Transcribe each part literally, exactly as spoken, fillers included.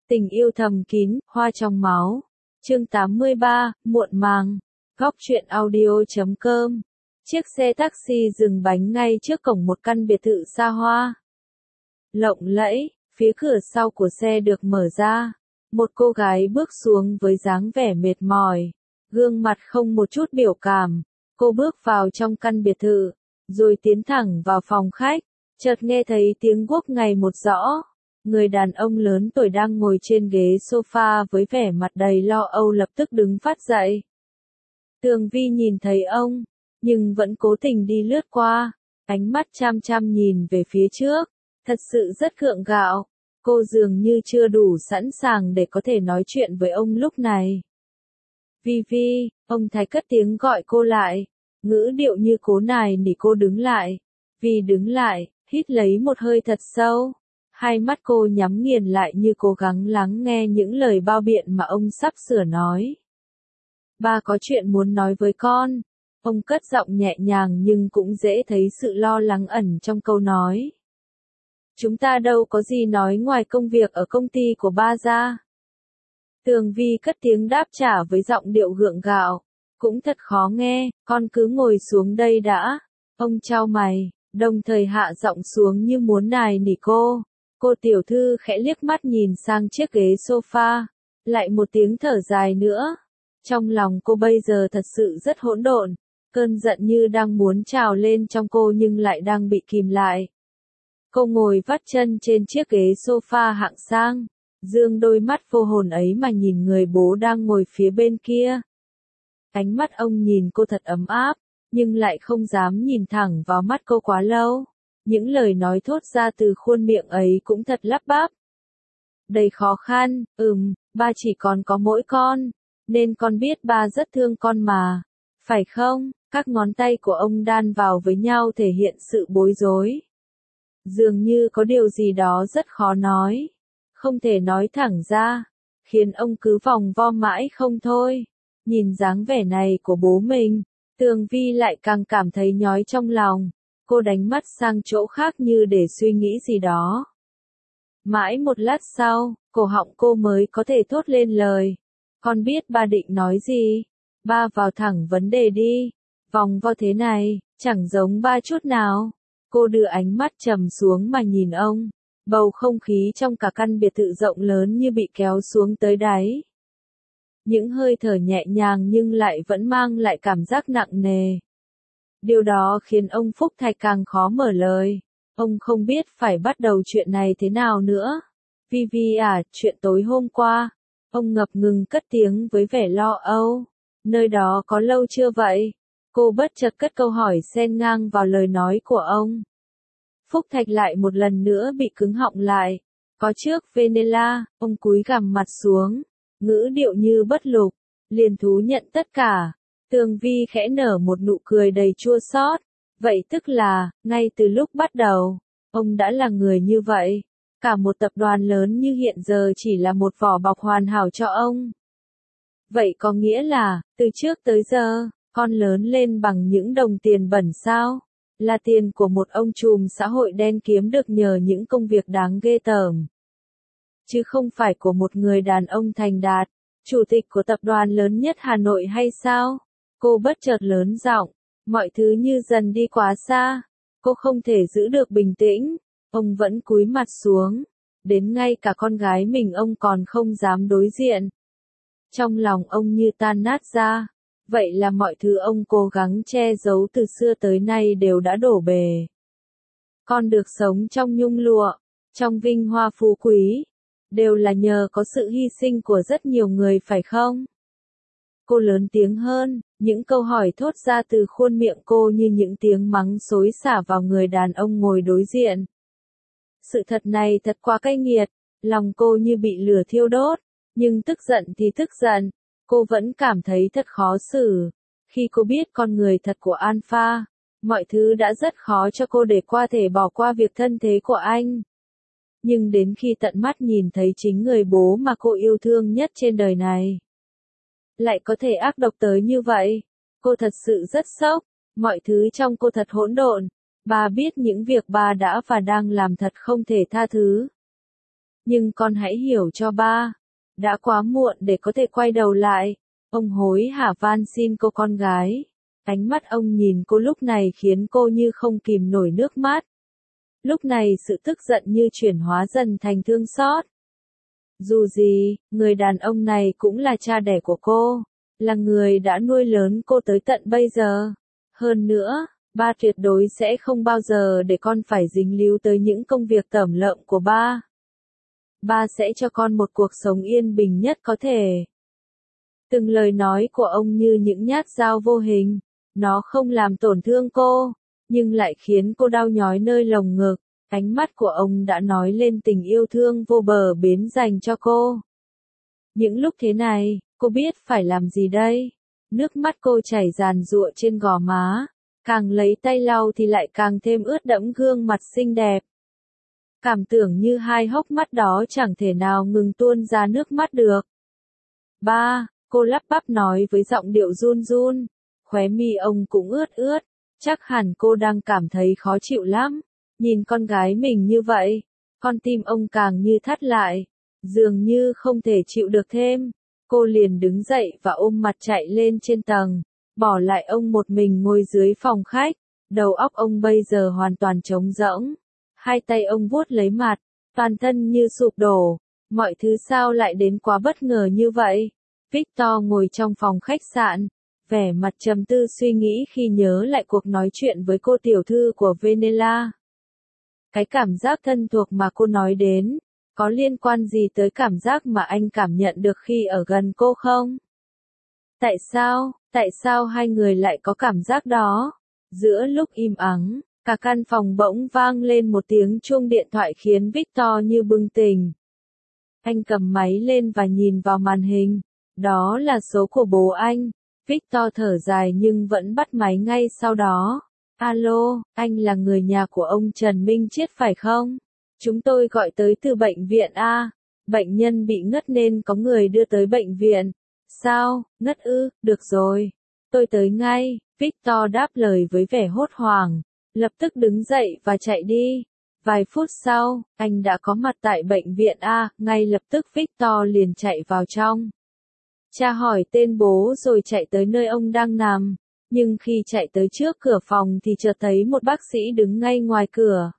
Tình yêu thầm kín, hoa trong máu. Chương tám mươi ba, muộn màng. Góc truyện audio chấm com. Chiếc xe taxi dừng bánh ngay trước cổng một căn biệt thự xa hoa. Lộng lẫy, phía cửa sau của xe được mở ra. Một cô gái bước xuống với dáng vẻ mệt mỏi, gương mặt không một chút biểu cảm. Cô bước vào trong căn biệt thự, rồi tiến thẳng vào phòng khách, chợt nghe thấy tiếng guốc ngày một rõ. Người đàn ông lớn tuổi đang ngồi trên ghế sofa với vẻ mặt đầy lo âu lập tức đứng phát dậy. Tường Vi nhìn thấy ông, nhưng vẫn cố tình đi lướt qua, ánh mắt chăm chăm nhìn về phía trước, thật sự rất gượng gạo. Cô dường như chưa đủ sẵn sàng để có thể nói chuyện với ông lúc này. Vi Vi, ông Thái cất tiếng gọi cô lại, ngữ điệu như cố nài nỉ cô đứng lại. Vi đứng lại, hít lấy một hơi thật sâu. Hai mắt cô nhắm nghiền lại như cố gắng lắng nghe những lời bao biện mà ông sắp sửa nói. Ba có chuyện muốn nói với con. Ông cất giọng nhẹ nhàng nhưng cũng dễ thấy sự lo lắng ẩn trong câu nói. Chúng ta đâu có gì nói ngoài công việc ở công ty của ba ra. Tường Vi cất tiếng đáp trả với giọng điệu gượng gạo. Cũng thật khó nghe, con cứ ngồi xuống đây đã. Ông chau mày, đồng thời hạ giọng xuống như muốn nài nỉ cô. Cô tiểu thư khẽ liếc mắt nhìn sang chiếc ghế sofa, lại một tiếng thở dài nữa. Trong lòng cô bây giờ thật sự rất hỗn độn, cơn giận như đang muốn trào lên trong cô nhưng lại đang bị kìm lại. Cô ngồi vắt chân trên chiếc ghế sofa hạng sang, dương đôi mắt vô hồn ấy mà nhìn người bố đang ngồi phía bên kia. Ánh mắt ông nhìn cô thật ấm áp, nhưng lại không dám nhìn thẳng vào mắt cô quá lâu. Những lời nói thốt ra từ khuôn miệng ấy cũng thật lắp bắp. Đầy khó khăn, ừm, ba chỉ còn có mỗi con, nên con biết ba rất thương con mà, phải không? Các ngón tay của ông đan vào với nhau thể hiện sự bối rối. Dường như có điều gì đó rất khó nói, không thể nói thẳng ra, khiến ông cứ vòng vo mãi không thôi. Nhìn dáng vẻ này của bố mình, Tường Vi lại càng cảm thấy nhói trong lòng. Cô đánh mắt sang chỗ khác như để suy nghĩ gì đó. Mãi một lát sau, cổ họng cô mới có thể thốt lên lời. Con biết ba định nói gì? Ba vào thẳng vấn đề đi. Vòng vo thế này, chẳng giống ba chút nào. Cô đưa ánh mắt trầm xuống mà nhìn ông. Bầu không khí trong cả căn biệt thự rộng lớn như bị kéo xuống tới đáy. Những hơi thở nhẹ nhàng nhưng lại vẫn mang lại cảm giác nặng nề. Điều đó khiến ông Phúc Thạch càng khó mở lời. Ông không biết phải bắt đầu chuyện này thế nào nữa. Vi Vi à, chuyện tối hôm qua. Ông ngập ngừng cất tiếng với vẻ lo âu. Nơi đó có lâu chưa vậy? Cô bất chợt cất câu hỏi xen ngang vào lời nói của ông. Phúc Thạch lại một lần nữa bị cứng họng lại. Có trước Venela, ông cúi gằm mặt xuống. Ngữ điệu như bất lục. Liền thú nhận tất cả. Tường Vi khẽ nở một nụ cười đầy chua xót. Vậy tức là, ngay từ lúc bắt đầu, ông đã là người như vậy. Cả một tập đoàn lớn như hiện giờ chỉ là một vỏ bọc hoàn hảo cho ông. Vậy có nghĩa là, từ trước tới giờ, con lớn lên bằng những đồng tiền bẩn sao? Là tiền của một ông trùm xã hội đen kiếm được nhờ những công việc đáng ghê tởm. Chứ không phải của một người đàn ông thành đạt, chủ tịch của tập đoàn lớn nhất Hà Nội hay sao? Cô bất chợt lớn giọng, mọi thứ như dần đi quá xa. Cô không thể giữ được bình tĩnh, ông vẫn cúi mặt xuống, đến ngay cả con gái mình ông còn không dám đối diện. Trong lòng ông như tan nát ra, vậy là mọi thứ ông cố gắng che giấu từ xưa tới nay đều đã đổ bể. Con được sống trong nhung lụa, trong vinh hoa phú quý, đều là nhờ có sự hy sinh của rất nhiều người phải không? Cô lớn tiếng hơn, những câu hỏi thốt ra từ khuôn miệng cô như những tiếng mắng xối xả vào người đàn ông ngồi đối diện. Sự thật này thật quá cay nghiệt, lòng cô như bị lửa thiêu đốt, nhưng tức giận thì tức giận, cô vẫn cảm thấy thật khó xử. Khi cô biết con người thật của Alpha, mọi thứ đã rất khó cho cô để qua thể bỏ qua việc thân thế của anh. Nhưng đến khi tận mắt nhìn thấy chính người bố mà cô yêu thương nhất trên đời này, lại có thể ác độc tới như vậy. Cô thật sự rất sốc, mọi thứ trong cô thật hỗn độn. Bà biết những việc bà đã và đang làm thật không thể tha thứ. Nhưng con hãy hiểu cho ba. Đã quá muộn để có thể quay đầu lại. Ông hối hả van xin cô con gái. Ánh mắt ông nhìn cô lúc này khiến cô như không kìm nổi nước mắt. Lúc này sự tức giận như chuyển hóa dần thành thương xót. Dù gì, người đàn ông này cũng là cha đẻ của cô, là người đã nuôi lớn cô tới tận bây giờ. Hơn nữa, ba tuyệt đối sẽ không bao giờ để con phải dính líu tới những công việc tởm lợm của ba. Ba sẽ cho con một cuộc sống yên bình nhất có thể. Từng lời nói của ông như những nhát dao vô hình, nó không làm tổn thương cô, nhưng lại khiến cô đau nhói nơi lồng ngực. Ánh mắt của ông đã nói lên tình yêu thương vô bờ bến dành cho cô. Những lúc thế này, cô biết phải làm gì đây? Nước mắt cô chảy ràn rụa trên gò má, càng lấy tay lau thì lại càng thêm ướt đẫm gương mặt xinh đẹp. Cảm tưởng như hai hốc mắt đó chẳng thể nào ngừng tuôn ra nước mắt được. Ba, cô lắp bắp nói với giọng điệu run run, khóe mi ông cũng ướt ướt, chắc hẳn cô đang cảm thấy khó chịu lắm. Nhìn con gái mình như vậy, con tim ông càng như thắt lại, dường như không thể chịu được thêm. Cô liền đứng dậy và ôm mặt chạy lên trên tầng, bỏ lại ông một mình ngồi dưới phòng khách. Đầu óc ông bây giờ hoàn toàn trống rỗng. Hai tay ông vuốt lấy mặt, toàn thân như sụp đổ. Mọi thứ sao lại đến quá bất ngờ như vậy? Victor ngồi trong phòng khách sạn, vẻ mặt trầm tư suy nghĩ khi nhớ lại cuộc nói chuyện với cô tiểu thư của Venela. Cái cảm giác thân thuộc mà cô nói đến, có liên quan gì tới cảm giác mà anh cảm nhận được khi ở gần cô không? Tại sao, tại sao hai người lại có cảm giác đó? Giữa lúc im ắng, cả căn phòng bỗng vang lên một tiếng chuông điện thoại khiến Victor như bừng tỉnh. Anh cầm máy lên và nhìn vào màn hình. Đó là số của bố anh. Victor thở dài nhưng vẫn bắt máy ngay sau đó. Alo, anh là người nhà của ông Trần Minh Chiết phải không? Chúng tôi gọi tới từ bệnh viện A. Bệnh nhân bị ngất nên có người đưa tới bệnh viện. Sao, ngất ư, được rồi. Tôi tới ngay, Victor đáp lời với vẻ hốt hoảng. Lập tức đứng dậy và chạy đi. Vài phút sau, anh đã có mặt tại bệnh viện A, ngay lập tức Victor liền chạy vào trong. Cha hỏi tên bố rồi chạy tới nơi ông đang nằm. Nhưng khi chạy tới trước cửa phòng thì chợt thấy một bác sĩ đứng ngay ngoài cửa.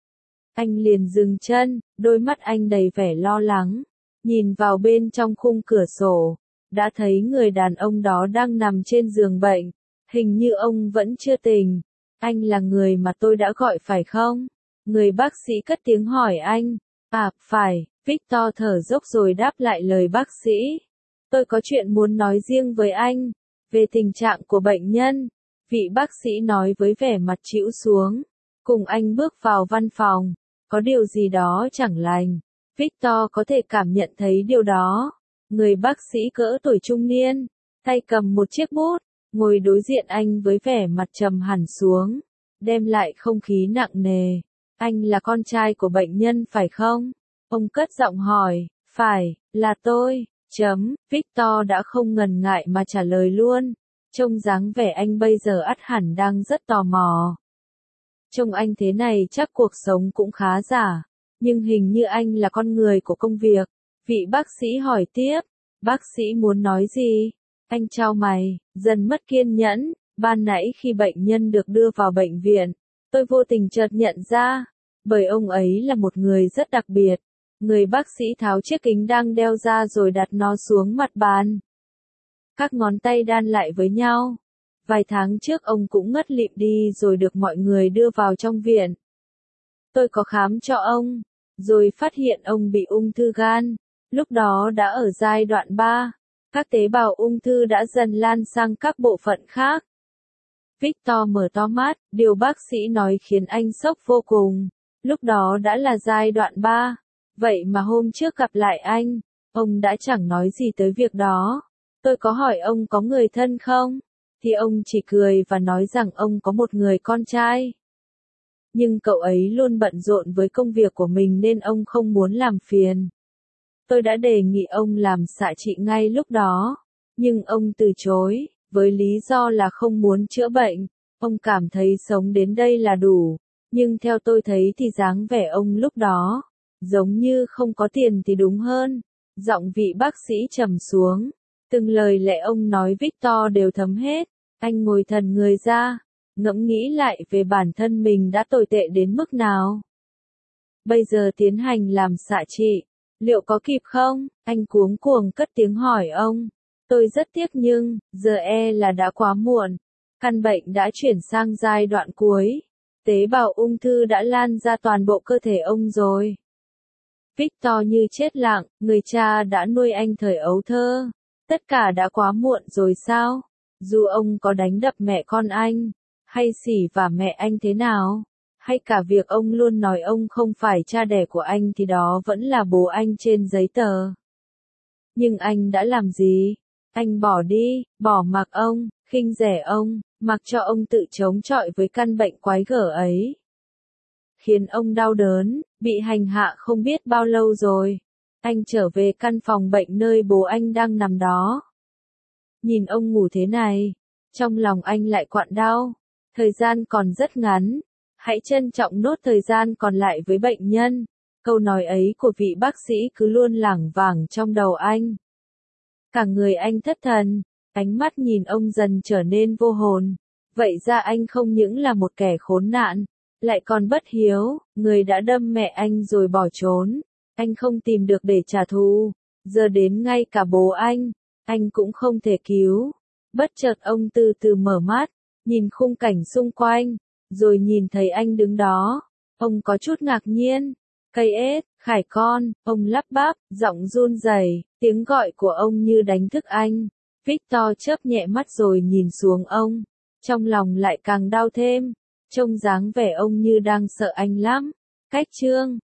Anh liền dừng chân, đôi mắt anh đầy vẻ lo lắng. Nhìn vào bên trong khung cửa sổ, đã thấy người đàn ông đó đang nằm trên giường bệnh. Hình như ông vẫn chưa tỉnh. Anh là người mà tôi đã gọi phải không? Người bác sĩ cất tiếng hỏi anh. À, phải, Victor thở dốc rồi đáp lại lời bác sĩ. Tôi có chuyện muốn nói riêng với anh. Về tình trạng của bệnh nhân, vị bác sĩ nói với vẻ mặt trĩu xuống. Cùng anh bước vào văn phòng. Có điều gì đó chẳng lành. Victor có thể cảm nhận thấy điều đó. Người bác sĩ cỡ tuổi trung niên, tay cầm một chiếc bút, ngồi đối diện anh với vẻ mặt trầm hẳn xuống, đem lại không khí nặng nề. Anh là con trai của bệnh nhân phải không? Ông cất giọng hỏi. Phải, là tôi. Chấm, Victor đã không ngần ngại mà trả lời luôn. Trông dáng vẻ anh bây giờ ắt hẳn đang rất tò mò. Trông anh thế này chắc cuộc sống cũng khá giả. Nhưng hình như anh là con người của công việc. Vị bác sĩ hỏi tiếp. Bác sĩ muốn nói gì? Anh chau mày, dần mất kiên nhẫn. Ban nãy khi bệnh nhân được đưa vào bệnh viện, tôi vô tình chợt nhận ra. Bởi ông ấy là một người rất đặc biệt. Người bác sĩ tháo chiếc kính đang đeo ra rồi đặt nó xuống mặt bàn. Các ngón tay đan lại với nhau. Vài tháng trước ông cũng ngất lịm đi rồi được mọi người đưa vào trong viện. Tôi có khám cho ông, rồi phát hiện ông bị ung thư gan. Lúc đó đã ở giai đoạn ba. Các tế bào ung thư đã dần lan sang các bộ phận khác. Victor mở to mắt, điều bác sĩ nói khiến anh sốc vô cùng. Lúc đó đã là giai đoạn ba. Vậy mà hôm trước gặp lại anh, ông đã chẳng nói gì tới việc đó. Tôi có hỏi ông có người thân không? Thì ông chỉ cười và nói rằng ông có một người con trai. Nhưng cậu ấy luôn bận rộn với công việc của mình nên ông không muốn làm phiền. Tôi đã đề nghị ông làm xạ trị ngay lúc đó. Nhưng ông từ chối, với lý do là không muốn chữa bệnh. Ông cảm thấy sống đến đây là đủ. Nhưng theo tôi thấy thì dáng vẻ ông lúc đó, giống như không có tiền thì đúng hơn. Giọng vị bác sĩ trầm xuống. Từng lời lẽ ông nói Victor đều thấm hết. Anh ngồi thần người ra, ngẫm nghĩ lại về bản thân mình đã tồi tệ đến mức nào. Bây giờ tiến hành làm xạ trị, liệu có kịp không? Anh cuống cuồng cất tiếng hỏi ông. Tôi rất tiếc nhưng, giờ e là đã quá muộn. Căn bệnh đã chuyển sang giai đoạn cuối. Tế bào ung thư đã lan ra toàn bộ cơ thể ông rồi. Victor như chết lặng, người cha đã nuôi anh thời ấu thơ. Tất cả đã quá muộn rồi sao? Dù ông có đánh đập mẹ con anh, hay xỉ vả mẹ anh thế nào, hay cả việc ông luôn nói ông không phải cha đẻ của anh thì đó vẫn là bố anh trên giấy tờ. Nhưng anh đã làm gì? Anh bỏ đi, bỏ mặc ông, khinh rẻ ông, mặc cho ông tự chống chọi với căn bệnh quái gở ấy. Khiến ông đau đớn, bị hành hạ không biết bao lâu rồi. Anh trở về căn phòng bệnh nơi bố anh đang nằm đó. Nhìn ông ngủ thế này, trong lòng anh lại quặn đau. Thời gian còn rất ngắn, hãy trân trọng nốt thời gian còn lại với bệnh nhân. Câu nói ấy của vị bác sĩ cứ luôn lảng vảng trong đầu anh. Cả người anh thất thần, ánh mắt nhìn ông dần trở nên vô hồn. Vậy ra anh không những là một kẻ khốn nạn, lại còn bất hiếu, người đã đâm mẹ anh rồi bỏ trốn. Anh không tìm được để trả thù, giờ đến ngay cả bố anh, anh cũng không thể cứu. Bất chợt ông từ từ mở mắt, nhìn khung cảnh xung quanh, rồi nhìn thấy anh đứng đó. Ông có chút ngạc nhiên. Cây ết, Khải con, ông lắp bắp, giọng run rẩy, tiếng gọi của ông như đánh thức anh. Victor chớp nhẹ mắt rồi nhìn xuống ông, trong lòng lại càng đau thêm, trông dáng vẻ ông như đang sợ anh lắm. Cách chương